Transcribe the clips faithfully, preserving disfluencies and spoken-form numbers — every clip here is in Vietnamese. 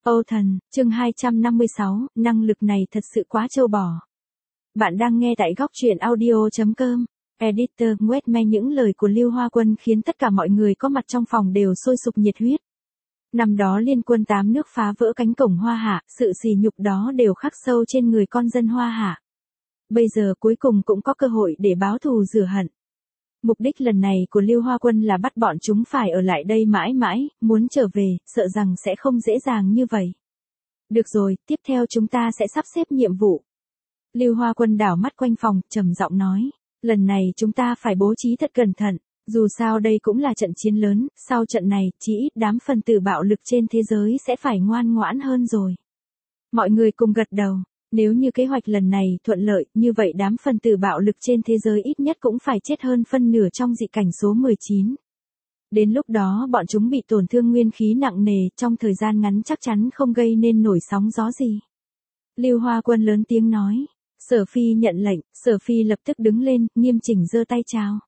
Âu thần, chương hai trăm năm mươi sáu, năng lực này thật sự quá trâu bò. Bạn đang nghe tại góc truyện audio.com. Editor Westman. Những lời của Lưu Hoa Quân khiến tất cả mọi người có mặt trong phòng đều sôi sục nhiệt huyết. Năm đó liên quân tám nước phá vỡ cánh cổng Hoa Hạ, sự sỉ nhục đó đều khắc sâu trên người con dân Hoa Hạ. Bây giờ cuối cùng cũng có cơ hội để báo thù rửa hận. Mục đích lần này của Lưu Hoa Quân là bắt bọn chúng phải ở lại đây mãi mãi, muốn trở về, sợ rằng sẽ không dễ dàng như vậy. Được rồi, tiếp theo chúng ta sẽ sắp xếp nhiệm vụ. Lưu Hoa Quân đảo mắt quanh phòng, trầm giọng nói, lần này chúng ta phải bố trí thật cẩn thận, dù sao đây cũng là trận chiến lớn, sau trận này, chỉ ít đám phần tử bạo lực trên thế giới sẽ phải ngoan ngoãn hơn rồi. Mọi người cùng gật đầu. Nếu như kế hoạch lần này thuận lợi, như vậy đám phần tử bạo lực trên thế giới ít nhất cũng phải chết hơn phân nửa trong dị cảnh số mười chín. Đến lúc đó bọn chúng bị tổn thương nguyên khí nặng nề, trong thời gian ngắn chắc chắn không gây nên nổi sóng gió gì. Lưu Hoa Quân lớn tiếng nói. Sở Phi nhận lệnh, Sở Phi lập tức đứng lên, nghiêm chỉnh giơ tay chào.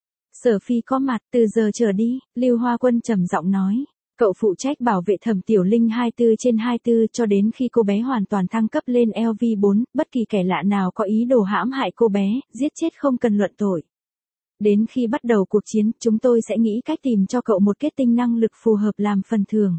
Sở Phi có mặt, từ giờ trở đi, Lưu Hoa Quân trầm giọng nói. Cậu phụ trách bảo vệ Thẩm Tiểu Linh hai mươi bốn trên hai mươi bốn cho đến khi cô bé hoàn toàn thăng cấp lên L V bốn, bất kỳ kẻ lạ nào có ý đồ hãm hại cô bé, giết chết không cần luận tội. Đến khi bắt đầu cuộc chiến, chúng tôi sẽ nghĩ cách tìm cho cậu một kết tinh năng lực phù hợp làm phần thưởng.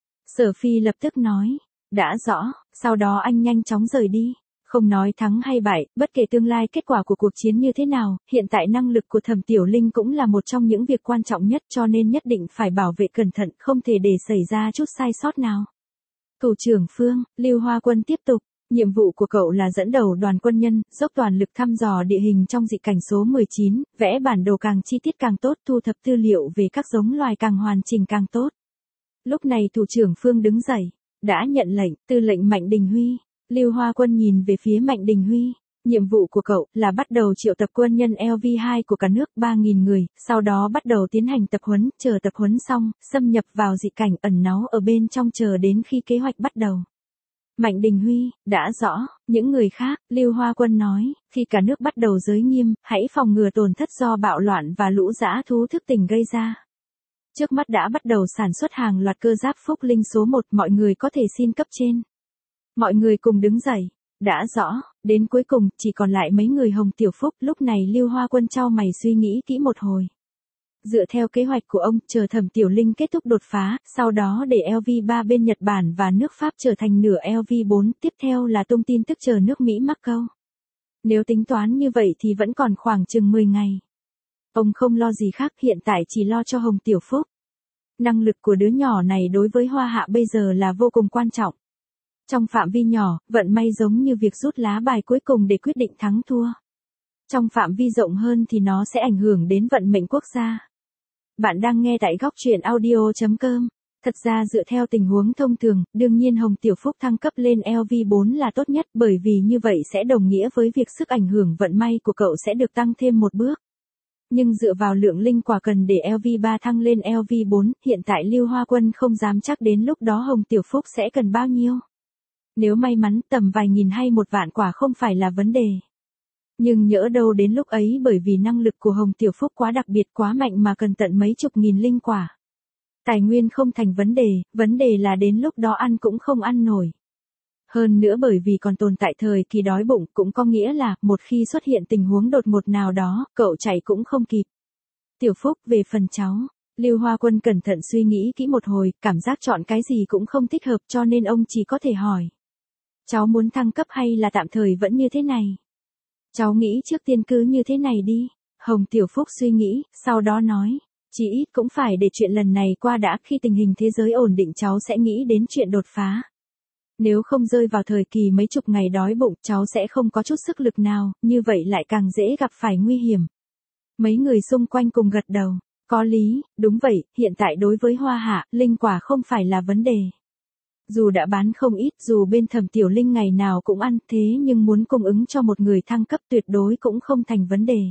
Sở Phi lập tức nói, đã rõ, sau đó anh nhanh chóng rời đi. Không nói thắng hay bại, bất kể tương lai kết quả của cuộc chiến như thế nào, hiện tại năng lực của Thẩm Tiểu Linh cũng là một trong những việc quan trọng nhất cho nên nhất định phải bảo vệ cẩn thận, không thể để xảy ra chút sai sót nào. Thủ trưởng Phương, Lưu Hoa Quân tiếp tục, nhiệm vụ của cậu là dẫn đầu đoàn quân nhân, dốc toàn lực thăm dò địa hình trong dị cảnh số mười chín, vẽ bản đồ càng chi tiết càng tốt, thu thập tư liệu về các giống loài càng hoàn chỉnh càng tốt. Lúc này thủ trưởng Phương đứng dậy, đã nhận lệnh, tư lệnh Mạnh Đình Huy. Lưu Hoa Quân nhìn về phía Mạnh Đình Huy, nhiệm vụ của cậu là bắt đầu triệu tập quân nhân L V hai của cả nước ba nghìn người, sau đó bắt đầu tiến hành tập huấn, chờ tập huấn xong, xâm nhập vào dị cảnh ẩn náu ở bên trong chờ đến khi kế hoạch bắt đầu. Mạnh Đình Huy, đã rõ, những người khác, Lưu Hoa Quân nói, khi cả nước bắt đầu giới nghiêm, hãy phòng ngừa tổn thất do bạo loạn và lũ dã thú thức tỉnh gây ra. Trước mắt đã bắt đầu sản xuất hàng loạt cơ giáp Phúc Linh số một, mọi người có thể xin cấp trên. Mọi người cùng đứng dậy, đã rõ, đến cuối cùng, chỉ còn lại mấy người Hồng Tiểu Phúc, lúc này Lưu Hoa Quân chau mày suy nghĩ kỹ một hồi. Dựa theo kế hoạch của ông, chờ Thẩm Tiểu Linh kết thúc đột phá, sau đó để L V ba bên Nhật Bản và nước Pháp trở thành nửa L V bốn, tiếp theo là tung tin tức chờ nước Mỹ mắc câu. Nếu tính toán như vậy thì vẫn còn khoảng chừng mười ngày. Ông không lo gì khác, hiện tại chỉ lo cho Hồng Tiểu Phúc. Năng lực của đứa nhỏ này đối với Hoa Hạ bây giờ là vô cùng quan trọng. Trong phạm vi nhỏ, vận may giống như việc rút lá bài cuối cùng để quyết định thắng thua. Trong phạm vi rộng hơn thì nó sẽ ảnh hưởng đến vận mệnh quốc gia. Bạn đang nghe tại góc truyện audio.com. Thật ra dựa theo tình huống thông thường, đương nhiên Hồng Tiểu Phúc thăng cấp lên L V bốn là tốt nhất bởi vì như vậy sẽ đồng nghĩa với việc sức ảnh hưởng vận may của cậu sẽ được tăng thêm một bước. Nhưng dựa vào lượng linh quả cần để L V ba thăng lên L V bốn, hiện tại Lưu Hoa Quân không dám chắc đến lúc đó Hồng Tiểu Phúc sẽ cần bao nhiêu. Nếu may mắn tầm vài nghìn hay một vạn quả không phải là vấn đề. Nhưng nhỡ đâu đến lúc ấy bởi vì năng lực của Hồng Tiểu Phúc quá đặc biệt quá mạnh mà cần tận mấy chục nghìn linh quả. Tài nguyên không thành vấn đề, vấn đề là đến lúc đó ăn cũng không ăn nổi. Hơn nữa bởi vì còn tồn tại thời kỳ đói bụng cũng có nghĩa là một khi xuất hiện tình huống đột ngột nào đó, cậu chạy cũng không kịp. Tiểu Phúc về phần cháu. Lưu Hoa Quân cẩn thận suy nghĩ kỹ một hồi, cảm giác chọn cái gì cũng không thích hợp cho nên ông chỉ có thể hỏi. Cháu muốn thăng cấp hay là tạm thời vẫn như thế này? Cháu nghĩ trước tiên cứ như thế này đi. Hồng Tiểu Phúc suy nghĩ, sau đó nói. Chỉ ít cũng phải để chuyện lần này qua đã, khi tình hình thế giới ổn định cháu sẽ nghĩ đến chuyện đột phá. Nếu không rơi vào thời kỳ mấy chục ngày đói bụng, cháu sẽ không có chút sức lực nào, như vậy lại càng dễ gặp phải nguy hiểm. Mấy người xung quanh cùng gật đầu. Có lý, đúng vậy, hiện tại đối với Hoa Hạ, linh quả không phải là vấn đề. Dù đã bán không ít, dù bên Thẩm Tiểu Linh ngày nào cũng ăn, thế nhưng muốn cung ứng cho một người thăng cấp tuyệt đối cũng không thành vấn đề.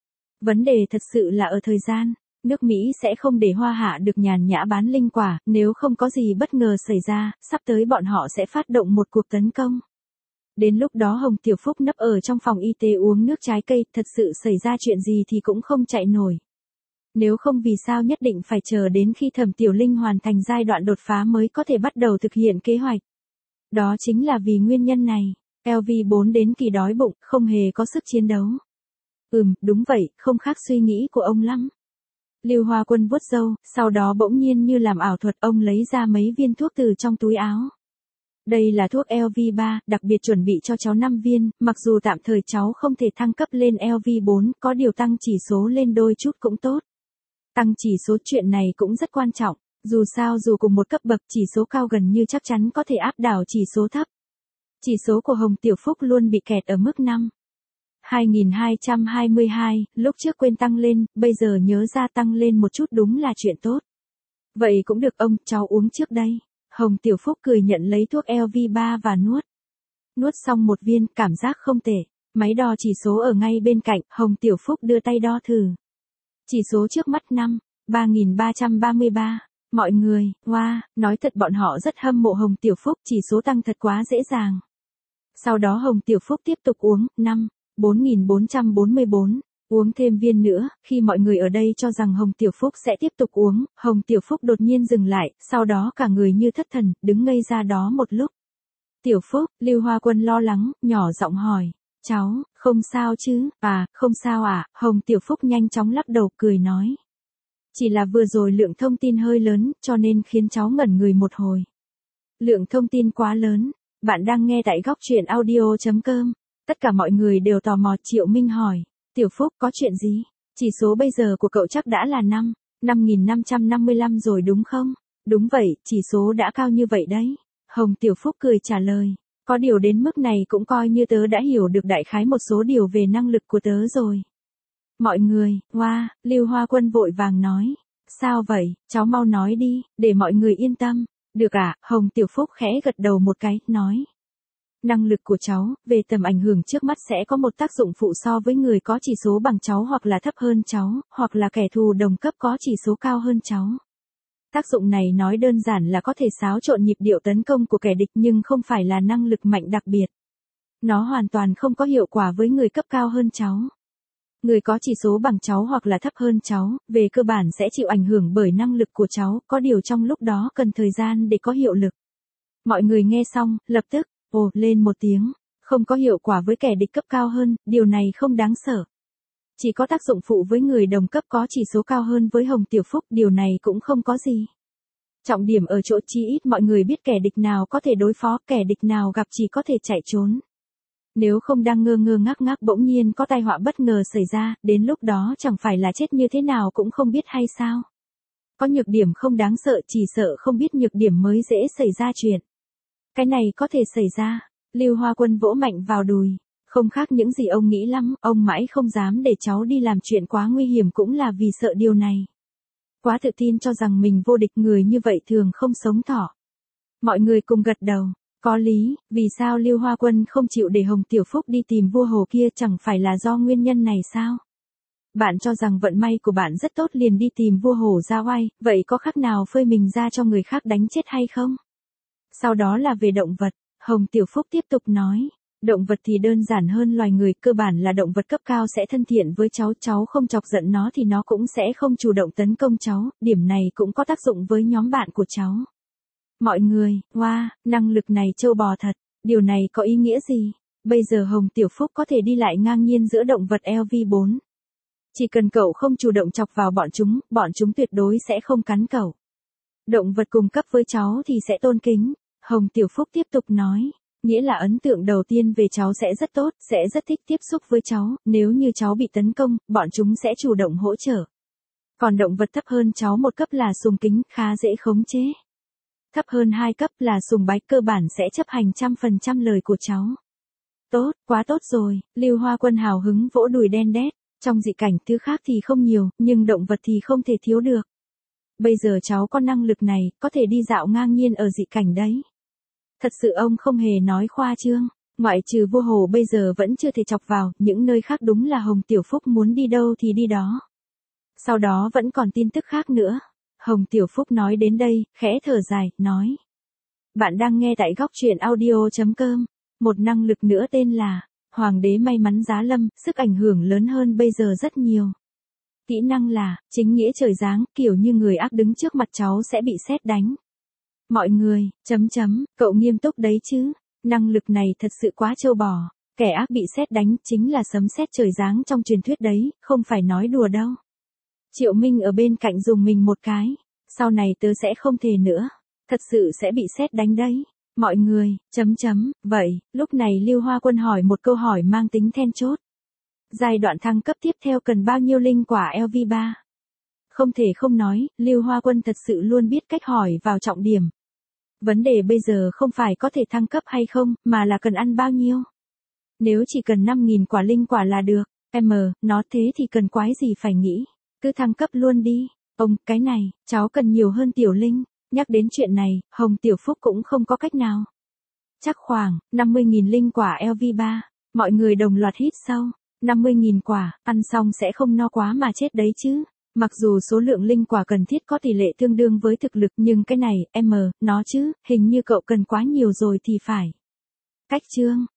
Vấn đề thật sự là ở thời gian, nước Mỹ sẽ không để Hoa Hạ được nhàn nhã bán linh quả, nếu không có gì bất ngờ xảy ra, sắp tới bọn họ sẽ phát động một cuộc tấn công. Đến lúc đó Hồng Tiểu Phúc nấp ở trong phòng y tế uống nước trái cây, thật sự xảy ra chuyện gì thì cũng không chạy nổi. Nếu không vì sao nhất định phải chờ đến khi Thẩm Tiểu Linh hoàn thành giai đoạn đột phá mới có thể bắt đầu thực hiện kế hoạch. Đó chính là vì nguyên nhân này, L V bốn đến kỳ đói bụng, không hề có sức chiến đấu. Ừm, đúng vậy, không khác suy nghĩ của ông lắm. Lưu Hoa Quân vuốt râu, sau đó bỗng nhiên như làm ảo thuật, ông lấy ra mấy viên thuốc từ trong túi áo. Đây là thuốc L V ba, đặc biệt chuẩn bị cho cháu năm viên, mặc dù tạm thời cháu không thể thăng cấp lên L V bốn, có điều tăng chỉ số lên đôi chút cũng tốt. Tăng chỉ số chuyện này cũng rất quan trọng, dù sao dù cùng một cấp bậc chỉ số cao gần như chắc chắn có thể áp đảo chỉ số thấp. Chỉ số của Hồng Tiểu Phúc luôn bị kẹt ở mức năm. hai nghìn hai trăm hai mươi hai, lúc trước quên tăng lên, bây giờ nhớ ra tăng lên một chút đúng là chuyện tốt. Vậy cũng được ông, cháu uống trước đây. Hồng Tiểu Phúc cười nhận lấy thuốc L V ba và nuốt. Nuốt xong một viên, cảm giác không tệ. Máy đo chỉ số ở ngay bên cạnh, Hồng Tiểu Phúc đưa tay đo thử. Chỉ số trước mắt năm, ba nghìn ba trăm ba mươi ba. Mọi người, wow, nói thật bọn họ rất hâm mộ Hồng Tiểu Phúc, chỉ số tăng thật quá dễ dàng. Sau đó Hồng Tiểu Phúc tiếp tục uống, năm, bốn nghìn bốn trăm bốn mươi bốn. Uống thêm viên nữa, khi mọi người ở đây cho rằng Hồng Tiểu Phúc sẽ tiếp tục uống, Hồng Tiểu Phúc đột nhiên dừng lại, sau đó cả người như thất thần, đứng ngây ra đó một lúc. Tiểu Phúc, Lưu Hoa Quân lo lắng, nhỏ giọng hỏi, cháu, không sao chứ, à, không sao à, Hồng Tiểu Phúc nhanh chóng lắc đầu cười nói. Chỉ là vừa rồi lượng thông tin hơi lớn, cho nên khiến cháu ngẩn người một hồi. Lượng thông tin quá lớn, bạn đang nghe tại góc truyện audio chấm com. Tất cả mọi người đều tò mò. Triệu Minh hỏi, Tiểu Phúc có chuyện gì? Chỉ số bây giờ của cậu chắc đã là năm, năm nghìn năm trăm năm mươi lăm rồi đúng không? Đúng vậy, chỉ số đã cao như vậy đấy. Hồng Tiểu Phúc cười trả lời, có điều đến mức này cũng coi như tớ đã hiểu được đại khái một số điều về năng lực của tớ rồi. Mọi người, hoa, wow, Lưu Hoa Quân vội vàng nói, sao vậy, cháu mau nói đi, để mọi người yên tâm. Được ạ, à? Hồng Tiểu Phúc khẽ gật đầu một cái, nói. Năng lực của cháu, về tầm ảnh hưởng trước mắt sẽ có một tác dụng phụ so với người có chỉ số bằng cháu hoặc là thấp hơn cháu, hoặc là kẻ thù đồng cấp có chỉ số cao hơn cháu. Tác dụng này nói đơn giản là có thể xáo trộn nhịp điệu tấn công của kẻ địch nhưng không phải là năng lực mạnh đặc biệt. Nó hoàn toàn không có hiệu quả với người cấp cao hơn cháu. Người có chỉ số bằng cháu hoặc là thấp hơn cháu, về cơ bản sẽ chịu ảnh hưởng bởi năng lực của cháu, có điều trong lúc đó cần thời gian để có hiệu lực. Mọi người nghe xong, lập tức, ồ, lên một tiếng, không có hiệu quả với kẻ địch cấp cao hơn, điều này không đáng sợ. Chỉ có tác dụng phụ với người đồng cấp có chỉ số cao hơn với Hồng Tiểu Phúc, điều này cũng không có gì. Trọng điểm ở chỗ chí ít mọi người biết kẻ địch nào có thể đối phó, kẻ địch nào gặp chỉ có thể chạy trốn. Nếu không đang ngơ ngơ ngác ngác bỗng nhiên có tai họa bất ngờ xảy ra, đến lúc đó chẳng phải là chết như thế nào cũng không biết hay sao. Có nhược điểm không đáng sợ, chỉ sợ không biết nhược điểm mới dễ xảy ra chuyện. Cái này có thể xảy ra. Lưu Hoa Quân vỗ mạnh vào đùi. Không khác những gì ông nghĩ lắm, ông mãi không dám để cháu đi làm chuyện quá nguy hiểm cũng là vì sợ điều này. Quá tự tin cho rằng mình vô địch, người như vậy thường không sống thọ. Mọi người cùng gật đầu. Có lý, vì sao Lưu Hoa Quân không chịu để Hồng Tiểu Phúc đi tìm vua hồ kia, chẳng phải là do nguyên nhân này sao? Bạn cho rằng vận may của bạn rất tốt liền đi tìm vua hồ ra oai, vậy có khác nào phơi mình ra cho người khác đánh chết hay không? Sau đó là về động vật, Hồng Tiểu Phúc tiếp tục nói. Động vật thì đơn giản hơn loài người, cơ bản là động vật cấp cao sẽ thân thiện với cháu, cháu không chọc giận nó thì nó cũng sẽ không chủ động tấn công cháu, điểm này cũng có tác dụng với nhóm bạn của cháu. Mọi người, wow, năng lực này trâu bò thật, điều này có ý nghĩa gì? Bây giờ Hồng Tiểu Phúc có thể đi lại ngang nhiên giữa động vật L V bốn. Chỉ cần cậu không chủ động chọc vào bọn chúng, bọn chúng tuyệt đối sẽ không cắn cậu. Động vật cùng cấp với cháu thì sẽ tôn kính, Hồng Tiểu Phúc tiếp tục nói. Nghĩa là ấn tượng đầu tiên về cháu sẽ rất tốt, sẽ rất thích tiếp xúc với cháu, nếu như cháu bị tấn công, bọn chúng sẽ chủ động hỗ trợ. Còn động vật thấp hơn cháu một cấp là sùng kính, khá dễ khống chế. Thấp hơn hai cấp là sùng bái, cơ bản sẽ chấp hành trăm phần trăm lời của cháu. Tốt, quá tốt rồi, Lưu Hoa Quân hào hứng vỗ đùi đen đét, trong dị cảnh thứ khác thì không nhiều, nhưng động vật thì không thể thiếu được. Bây giờ cháu có năng lực này, có thể đi dạo ngang nhiên ở dị cảnh đấy. Thật sự ông không hề nói khoa trương, ngoại trừ vua hồ bây giờ vẫn chưa thể chọc vào, những nơi khác đúng là Hồng Tiểu Phúc muốn đi đâu thì đi đó. Sau đó vẫn còn tin tức khác nữa. Hồng Tiểu Phúc nói đến đây, khẽ thở dài, nói. Bạn đang nghe tại góc truyện audio chấm com, một năng lực nữa tên là Hoàng đế may mắn giá lâm, sức ảnh hưởng lớn hơn bây giờ rất nhiều. Kỹ năng là, chính nghĩa trời giáng, kiểu như người ác đứng trước mặt cháu sẽ bị sét đánh. Mọi người, chấm chấm, cậu nghiêm túc đấy chứ, năng lực này thật sự quá trâu bò, kẻ ác bị sét đánh chính là sấm sét trời giáng trong truyền thuyết đấy, không phải nói đùa đâu. Triệu Minh ở bên cạnh dùng mình một cái, sau này tớ sẽ không thề nữa, thật sự sẽ bị sét đánh đấy. Mọi người, chấm chấm, vậy, lúc này Lưu Hoa Quân hỏi một câu hỏi mang tính then chốt. Giai đoạn thăng cấp tiếp theo cần bao nhiêu linh quả L V ba? Không thể không nói, Lưu Hoa Quân thật sự luôn biết cách hỏi vào trọng điểm. Vấn đề bây giờ không phải có thể thăng cấp hay không, mà là cần ăn bao nhiêu. Nếu chỉ cần năm nghìn quả linh quả là được, em, nó thế thì cần quái gì phải nghĩ, cứ thăng cấp luôn đi. Ông, cái này, cháu cần nhiều hơn Tiểu Linh. Nhắc đến chuyện này, Hồng Tiểu Phúc cũng không có cách nào. Chắc khoảng năm mươi nghìn linh quả L V ba, mọi người đồng loạt hít sâu. năm mươi nghìn quả, ăn xong sẽ không no quá mà chết đấy chứ. Mặc dù số lượng linh quả cần thiết có tỷ lệ tương đương với thực lực nhưng cái này, em, nó chứ, hình như cậu cần quá nhiều rồi thì phải. Cách chương